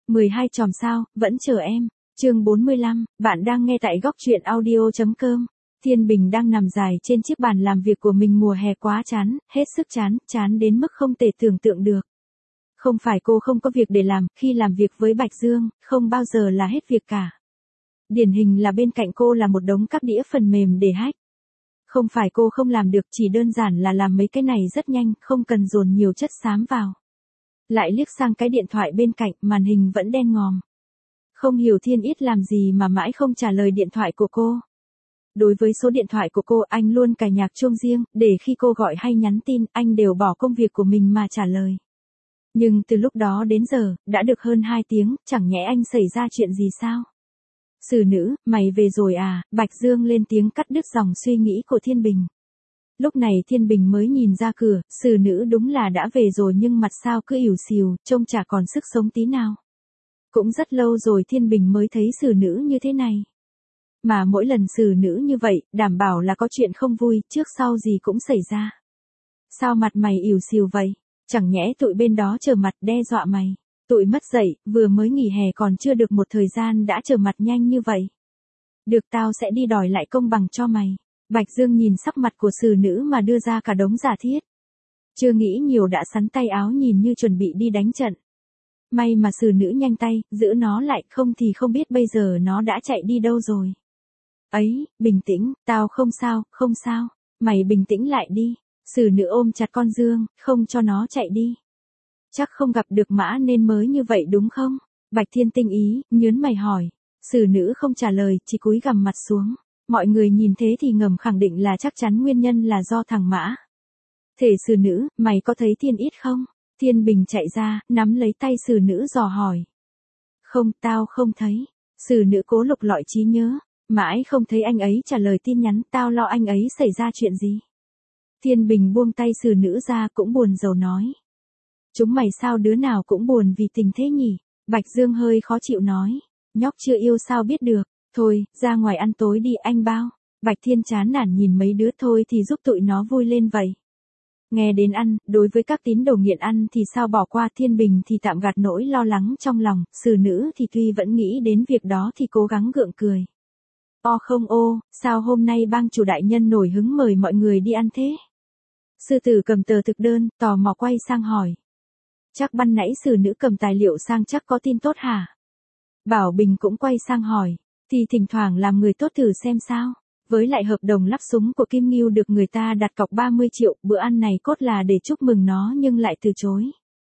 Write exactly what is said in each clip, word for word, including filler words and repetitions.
mười hai chòm sao, vẫn chờ em. Chương bốn mươi lăm, bạn đang nghe tại góc truyện audio chấm com. Thiên Bình đang nằm dài trên chiếc bàn làm việc của mình, mùa hè quá chán, hết sức chán, chán đến mức không thể tưởng tượng được. Không phải cô không có việc để làm, khi làm việc với Bạch Dương, không bao giờ là hết việc cả. Điển hình là bên cạnh cô là một đống các đĩa phần mềm để hack. Không phải cô không làm được, chỉ đơn giản là làm mấy cái này rất nhanh, không cần dồn nhiều chất xám vào. Lại liếc sang cái điện thoại bên cạnh, màn hình vẫn đen ngòm. Không hiểu Thiên Ít làm gì mà mãi không trả lời điện thoại của cô. Đối với số điện thoại của cô, anh luôn cài nhạc chuông riêng, để khi cô gọi hay nhắn tin, anh đều bỏ công việc của mình mà trả lời. Nhưng từ lúc đó đến giờ, đã được hơn hai tiếng, chẳng nhẽ anh xảy ra chuyện gì sao? Xử nữ, mày về rồi à? Bạch Dương lên tiếng cắt đứt dòng suy nghĩ của Thiên Bình. Lúc này Thiên Bình mới nhìn ra cửa, xử nữ đúng là đã về rồi nhưng mặt sao cứ ỉu xìu, trông chả còn sức sống tí nào. Cũng rất lâu rồi Thiên Bình mới thấy xử nữ như thế này. Mà mỗi lần xử nữ như vậy, đảm bảo là có chuyện không vui, trước sau gì cũng xảy ra. Sao mặt mày ỉu xìu vậy? Chẳng nhẽ tụi bên đó trở mặt đe dọa mày? Tụi mất dậy, vừa mới nghỉ hè còn chưa được một thời gian đã trở mặt nhanh như vậy. Được, tao sẽ đi đòi lại công bằng cho mày. Bạch Dương nhìn sắc mặt của xử nữ mà đưa ra cả đống giả thiết. Chưa nghĩ nhiều đã sắn tay áo nhìn như chuẩn bị đi đánh trận. May mà xử nữ nhanh tay, giữ nó lại, không thì không biết bây giờ nó đã chạy đi đâu rồi. Ấy, bình tĩnh, tao không sao, không sao, mày bình tĩnh lại đi. Xử nữ ôm chặt con Dương, không cho nó chạy đi. Chắc không gặp được mã nên mới như vậy đúng không? Bạch Thiên tinh ý, nhớn mày hỏi. Xử nữ không trả lời, chỉ cúi gằm mặt xuống. Mọi người nhìn thế thì ngầm khẳng định là chắc chắn nguyên nhân là do thằng Mã. Thể xử nữ, mày có thấy Thiên Ít không? Thiên Bình chạy ra, nắm lấy tay xử nữ dò hỏi. Không, tao không thấy. Xử nữ cố lục lọi trí nhớ. Mãi không thấy anh ấy trả lời tin nhắn, tao lo anh ấy xảy ra chuyện gì. Thiên Bình buông tay xử nữ ra, cũng buồn rầu nói. Chúng mày sao đứa nào cũng buồn vì tình thế nhỉ? Bạch Dương hơi khó chịu nói. Nhóc chưa yêu sao biết được. Thôi, ra ngoài ăn tối đi anh bao. Bạch Thiên chán nản nhìn mấy đứa, thôi thì giúp tụi nó vui lên vậy. Nghe đến ăn, đối với các tín đồ nghiện ăn thì sao bỏ qua. Thiên Bình thì tạm gạt nỗi lo lắng trong lòng, xử nữ thì tuy vẫn nghĩ đến việc đó thì cố gắng gượng cười. O không ô, sao hôm nay bang chủ đại nhân nổi hứng mời mọi người đi ăn thế? Sư tử cầm tờ thực đơn, tò mò quay sang hỏi. Chắc ban nãy xử nữ cầm tài liệu sang chắc có tin tốt hả? Bảo Bình cũng quay sang hỏi. Thì thỉnh thoảng làm người tốt thử xem sao. Với lại hợp đồng lắp súng của Kim Ngưu được người ta đặt cọc ba mươi triệu, bữa ăn này cốt là để chúc mừng nó nhưng lại từ chối.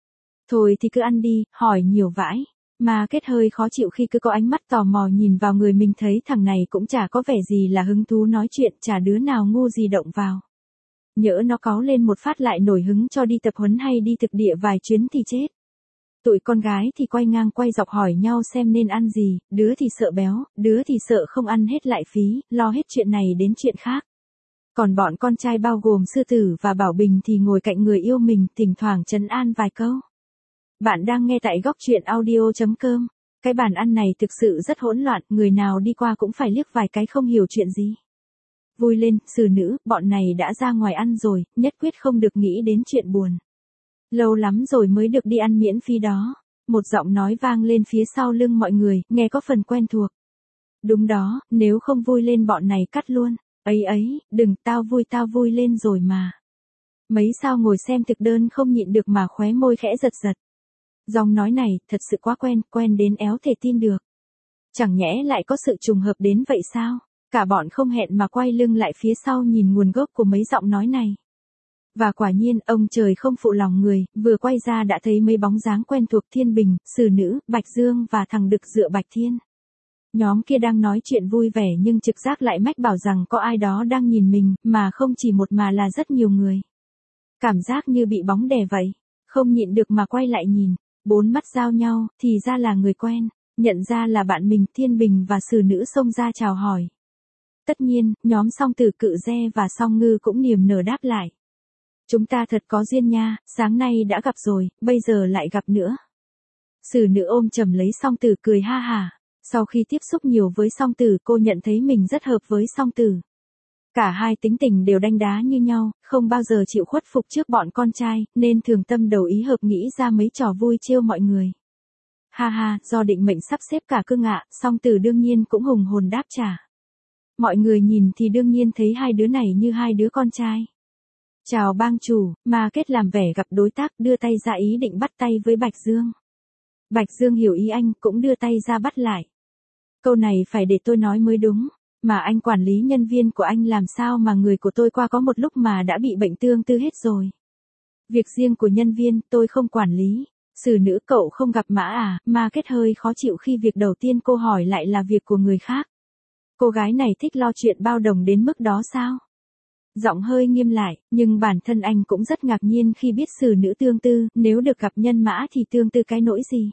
Thôi thì cứ ăn đi, hỏi nhiều vãi. Mà kết hơi khó chịu khi cứ có ánh mắt tò mò nhìn vào người mình, thấy thằng này cũng chả có vẻ gì là hứng thú nói chuyện, chả đứa nào ngu gì động vào. Nhỡ nó cáu lên một phát lại nổi hứng cho đi tập huấn hay đi thực địa vài chuyến thì chết. Tụi con gái thì quay ngang quay dọc hỏi nhau xem nên ăn gì, đứa thì sợ béo, đứa thì sợ không ăn hết lại phí, lo hết chuyện này đến chuyện khác. Còn bọn con trai bao gồm Sư Tử và Bảo Bình thì ngồi cạnh người yêu mình, thỉnh thoảng trấn an vài câu. Bạn đang nghe tại góc truyện audio chấm com. Cái bàn ăn này thực sự rất hỗn loạn, người nào đi qua cũng phải liếc vài cái không hiểu chuyện gì. Vui lên, xử nữ, bọn này đã ra ngoài ăn rồi, nhất quyết không được nghĩ đến chuyện buồn. Lâu lắm rồi mới được đi ăn miễn phí đó. Một giọng nói vang lên phía sau lưng mọi người, nghe có phần quen thuộc. Đúng đó, nếu không vui lên bọn này cắt luôn. Ấy ấy, đừng, tao vui tao vui lên rồi mà. Mấy sao ngồi xem thực đơn không nhịn được mà khóe môi khẽ giật giật. Giọng nói này, thật sự quá quen, quen đến éo thể tin được. Chẳng nhẽ lại có sự trùng hợp đến vậy sao? Cả bọn không hẹn mà quay lưng lại phía sau nhìn nguồn gốc của mấy giọng nói này. Và quả nhiên, ông trời không phụ lòng người, vừa quay ra đã thấy mấy bóng dáng quen thuộc. Thiên Bình, xử nữ, Bạch Dương và thằng Đực dựa Bạch Thiên. Nhóm kia đang nói chuyện vui vẻ nhưng trực giác lại mách bảo rằng có ai đó đang nhìn mình, mà không chỉ một mà là rất nhiều người. Cảm giác như bị bóng đè vậy, không nhịn được mà quay lại nhìn. Bốn mắt giao nhau, thì ra là người quen, nhận ra là bạn mình. Thiên Bình và xử nữ xông ra chào hỏi. Tất nhiên, nhóm Song Tử Cự Re và Song Ngư cũng niềm nở đáp lại. Chúng ta thật có duyên nha, sáng nay đã gặp rồi, bây giờ lại gặp nữa. Xử nữ ôm chầm lấy Song Tử cười ha hả. Sau khi tiếp xúc nhiều với Song Tử, cô nhận thấy mình rất hợp với Song Tử. Cả hai tính tình đều đanh đá như nhau, không bao giờ chịu khuất phục trước bọn con trai, nên thường tâm đầu ý hợp nghĩ ra mấy trò vui trêu mọi người. Ha ha, do định mệnh sắp xếp cả cưng ạ, song Tử đương nhiên cũng hùng hồn đáp trả. Mọi người nhìn thì đương nhiên thấy hai đứa này như hai đứa con trai. Chào bang chủ, Ma Kết làm vẻ gặp đối tác, đưa tay ra ý định bắt tay với Bạch Dương. Bạch Dương hiểu ý anh, cũng đưa tay ra bắt lại. Câu này phải để tôi nói mới đúng, mà anh quản lý nhân viên của anh làm sao mà người của tôi qua có một lúc mà đã bị bệnh tương tư hết rồi. Việc riêng của nhân viên, tôi không quản lý. Xử nữ cậu không gặp Mã à? Ma Kết hơi khó chịu khi việc đầu tiên cô hỏi lại là việc của người khác. Cô gái này thích lo chuyện bao đồng đến mức đó sao? Giọng hơi nghiêm lại, nhưng bản thân anh cũng rất ngạc nhiên khi biết xử nữ tương tư, nếu được gặp nhân Mã thì tương tư cái nỗi gì?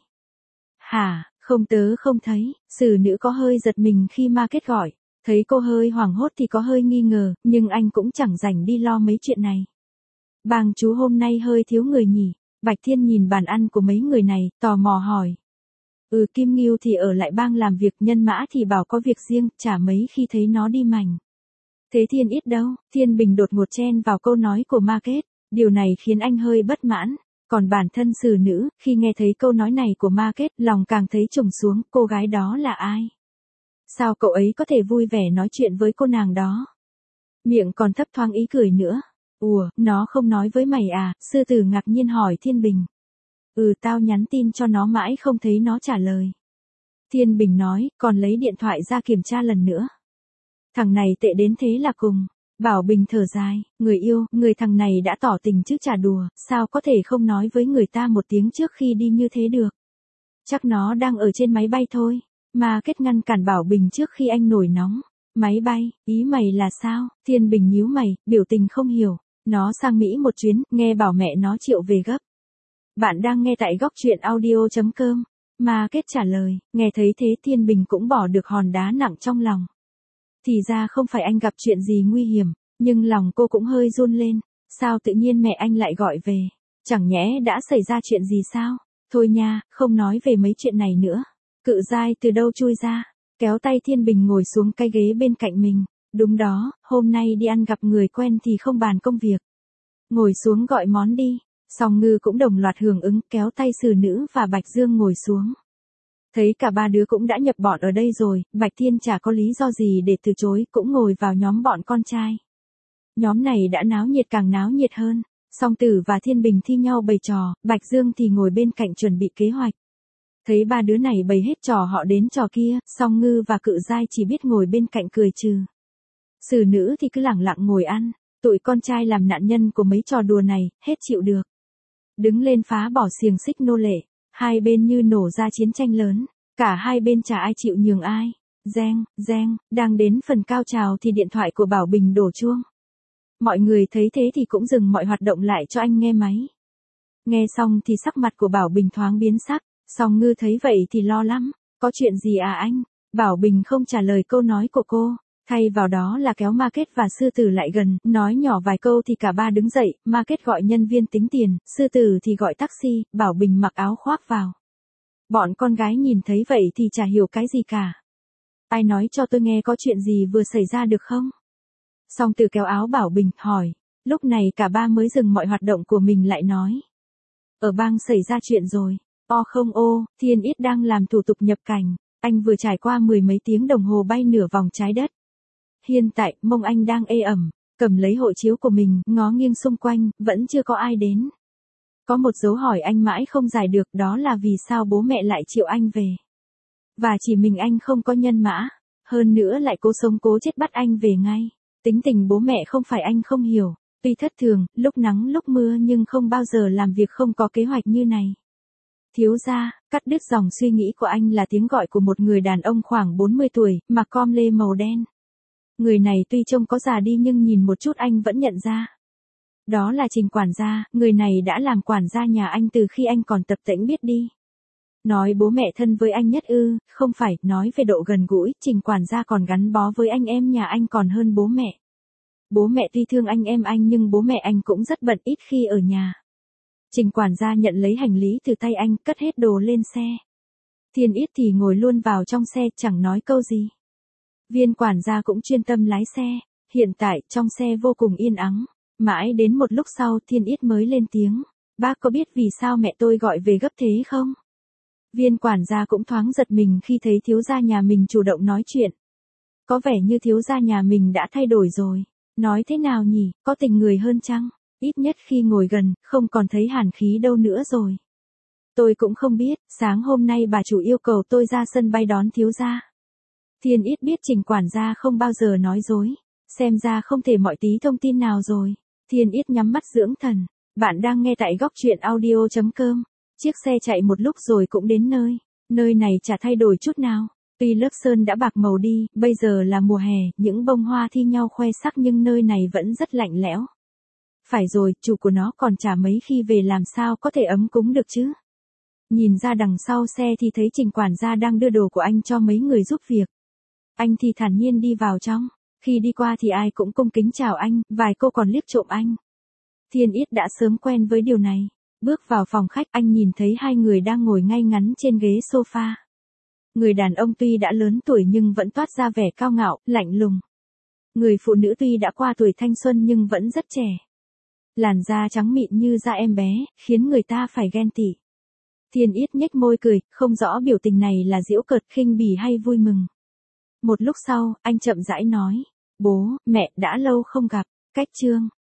Hả, không tớ không thấy, xử nữ có hơi giật mình khi Ma Kết gọi, thấy cô hơi hoảng hốt thì có hơi nghi ngờ, nhưng anh cũng chẳng rảnh đi lo mấy chuyện này. Bang chú hôm nay hơi thiếu người nhỉ? Bạch Thiên nhìn bàn ăn của mấy người này, tò mò hỏi. Ừ, Kim Ngưu thì ở lại bang làm việc, nhân Mã thì bảo có việc riêng, chả mấy khi thấy nó đi mảnh. Thế Thiên Ít đâu? Thiên Bình đột ngột chen vào câu nói của Ma Kết, điều này khiến anh hơi bất mãn, còn bản thân xử nữ, khi nghe thấy câu nói này của Ma Kết, lòng càng thấy trùng xuống, cô gái đó là ai? Sao cậu ấy có thể vui vẻ nói chuyện với cô nàng đó? Miệng còn thấp thoáng ý cười nữa. Ủa, nó không nói với mày à? Sư tử ngạc nhiên hỏi Thiên Bình. Ừ, tao nhắn tin cho nó mãi không thấy nó trả lời. Thiên Bình nói, còn lấy điện thoại ra kiểm tra lần nữa. Thằng này tệ đến thế là cùng. Bảo Bình thở dài, người yêu, người thằng này đã tỏ tình chứ chả đùa, sao có thể không nói với người ta một tiếng trước khi đi như thế được. Chắc nó đang ở trên máy bay thôi. Ma Kết ngăn cản Bảo Bình trước khi anh nổi nóng. Máy bay, ý mày là sao? Thiên Bình nhíu mày, biểu tình không hiểu. Nó sang Mỹ một chuyến, nghe bảo mẹ nó triệu về gấp. Bạn đang nghe tại góc truyện audio chấm com. Ma Kết trả lời, nghe thấy thế Thiên Bình cũng bỏ được hòn đá nặng trong lòng. Thì ra không phải anh gặp chuyện gì nguy hiểm, nhưng lòng cô cũng hơi run lên. Sao tự nhiên mẹ anh lại gọi về? Chẳng nhẽ đã xảy ra chuyện gì sao? Thôi nha, không nói về mấy chuyện này nữa. Cự Giai từ đâu chui ra, kéo tay Thiên Bình ngồi xuống cái ghế bên cạnh mình. Đúng đó, hôm nay đi ăn gặp người quen thì không bàn công việc. Ngồi xuống gọi món đi. Song Ngư cũng đồng loạt hưởng ứng, kéo tay xử nữ và Bạch Dương ngồi xuống. Thấy cả ba đứa cũng đã nhập bọn ở đây rồi, Bạch Thiên chả có lý do gì để từ chối, cũng ngồi vào nhóm bọn con trai. Nhóm này đã náo nhiệt càng náo nhiệt hơn. Song Tử và Thiên Bình thi nhau bày trò, Bạch Dương thì ngồi bên cạnh chuẩn bị kế hoạch. Thấy ba đứa này bày hết trò họ đến trò kia, Song Ngư và Cự Giai chỉ biết ngồi bên cạnh cười trừ. Xử nữ thì cứ lẳng lặng ngồi ăn, tụi con trai làm nạn nhân của mấy trò đùa này, hết chịu được. Đứng lên phá bỏ xiềng xích nô lệ, hai bên như nổ ra chiến tranh lớn, cả hai bên chả ai chịu nhường ai. Reng, reng, đang đến phần cao trào thì điện thoại của Bảo Bình đổ chuông. Mọi người thấy thế thì cũng dừng mọi hoạt động lại cho anh nghe máy. Nghe xong thì sắc mặt của Bảo Bình thoáng biến sắc, Song Ngư thấy vậy thì lo lắm, có chuyện gì à anh? Bảo Bình không trả lời câu nói của cô. Thay vào đó là kéo Ma Kết và Sư Tử lại gần, nói nhỏ vài câu thì cả ba đứng dậy, Ma Kết gọi nhân viên tính tiền, Sư Tử thì gọi taxi, Bảo Bình mặc áo khoác vào. Bọn con gái nhìn thấy vậy thì chả hiểu cái gì cả. Ai nói cho tôi nghe có chuyện gì vừa xảy ra được không? Song Tử kéo áo Bảo Bình, hỏi. Lúc này cả ba mới dừng mọi hoạt động của mình lại nói. Ở bang xảy ra chuyện rồi. O không ô, Thiên Ít đang làm thủ tục nhập cảnh, anh vừa trải qua mười mấy tiếng đồng hồ bay nửa vòng trái đất. Hiện tại, mông anh đang ê ẩm, cầm lấy hộ chiếu của mình, ngó nghiêng xung quanh, vẫn chưa có ai đến. Có một dấu hỏi anh mãi không giải được, đó là vì sao bố mẹ lại triệu anh về. Và chỉ mình anh không có nhân mã, hơn nữa lại cố sống cố chết bắt anh về ngay. Tính tình bố mẹ không phải anh không hiểu, tuy thất thường, lúc nắng lúc mưa nhưng không bao giờ làm việc không có kế hoạch như này. Thiếu gia, cắt đứt dòng suy nghĩ của anh là tiếng gọi của một người đàn ông khoảng bốn mươi tuổi, mặc com lê màu đen. Người này tuy trông có già đi nhưng nhìn một chút anh vẫn nhận ra. Đó là Trình quản gia, người này đã làm quản gia nhà anh từ khi anh còn tập tễnh biết đi. Nói bố mẹ thân với anh nhất ư, không phải, nói về độ gần gũi, Trình quản gia còn gắn bó với anh em nhà anh còn hơn bố mẹ. Bố mẹ tuy thương anh em anh nhưng bố mẹ anh cũng rất bận ít khi ở nhà. Trình quản gia nhận lấy hành lý từ tay anh, cất hết đồ lên xe. Thiên Ít thì ngồi luôn vào trong xe, chẳng nói câu gì. Viên quản gia cũng chuyên tâm lái xe, hiện tại trong xe vô cùng yên ắng. Mãi đến một lúc sau Thiên Ít mới lên tiếng. Bác có biết vì sao mẹ tôi gọi về gấp thế không? Viên quản gia cũng thoáng giật mình khi thấy thiếu gia nhà mình chủ động nói chuyện. Có vẻ như thiếu gia nhà mình đã thay đổi rồi. Nói thế nào nhỉ, có tình người hơn chăng? Ít nhất khi ngồi gần, không còn thấy hàn khí đâu nữa rồi. Tôi cũng không biết, sáng hôm nay bà chủ yêu cầu tôi ra sân bay đón thiếu gia. Thiên Ít biết Trình quản gia không bao giờ nói dối. Xem ra không thể mọi tí thông tin nào rồi. Thiên Ít nhắm mắt dưỡng thần. Bạn đang nghe tại góc truyện audio chấm com. Chiếc xe chạy một lúc rồi cũng đến nơi. Nơi này chả thay đổi chút nào. Tuy lớp sơn đã bạc màu đi, bây giờ là mùa hè, những bông hoa thi nhau khoe sắc nhưng nơi này vẫn rất lạnh lẽo. Phải rồi, chủ của nó còn chả mấy khi về làm sao có thể ấm cúng được chứ. Nhìn ra đằng sau xe thì thấy Trình quản gia đang đưa đồ của anh cho mấy người giúp việc. Anh thì thản nhiên đi vào trong. Khi đi qua thì ai cũng cung kính chào anh, vài cô còn liếc trộm anh. Thiên Ít đã sớm quen với điều này. Bước vào phòng khách, anh nhìn thấy hai người đang ngồi ngay ngắn trên ghế sofa. Người đàn ông tuy đã lớn tuổi nhưng vẫn toát ra vẻ cao ngạo, lạnh lùng. Người phụ nữ tuy đã qua tuổi thanh xuân nhưng vẫn rất trẻ. Làn da trắng mịn như da em bé, khiến người ta phải ghen tị. Thiên Ít nhếch môi cười, không rõ biểu tình này là giễu cợt, khinh bỉ hay vui mừng. Một lúc sau, anh chậm rãi nói, bố, mẹ, đã lâu không gặp, cách chương.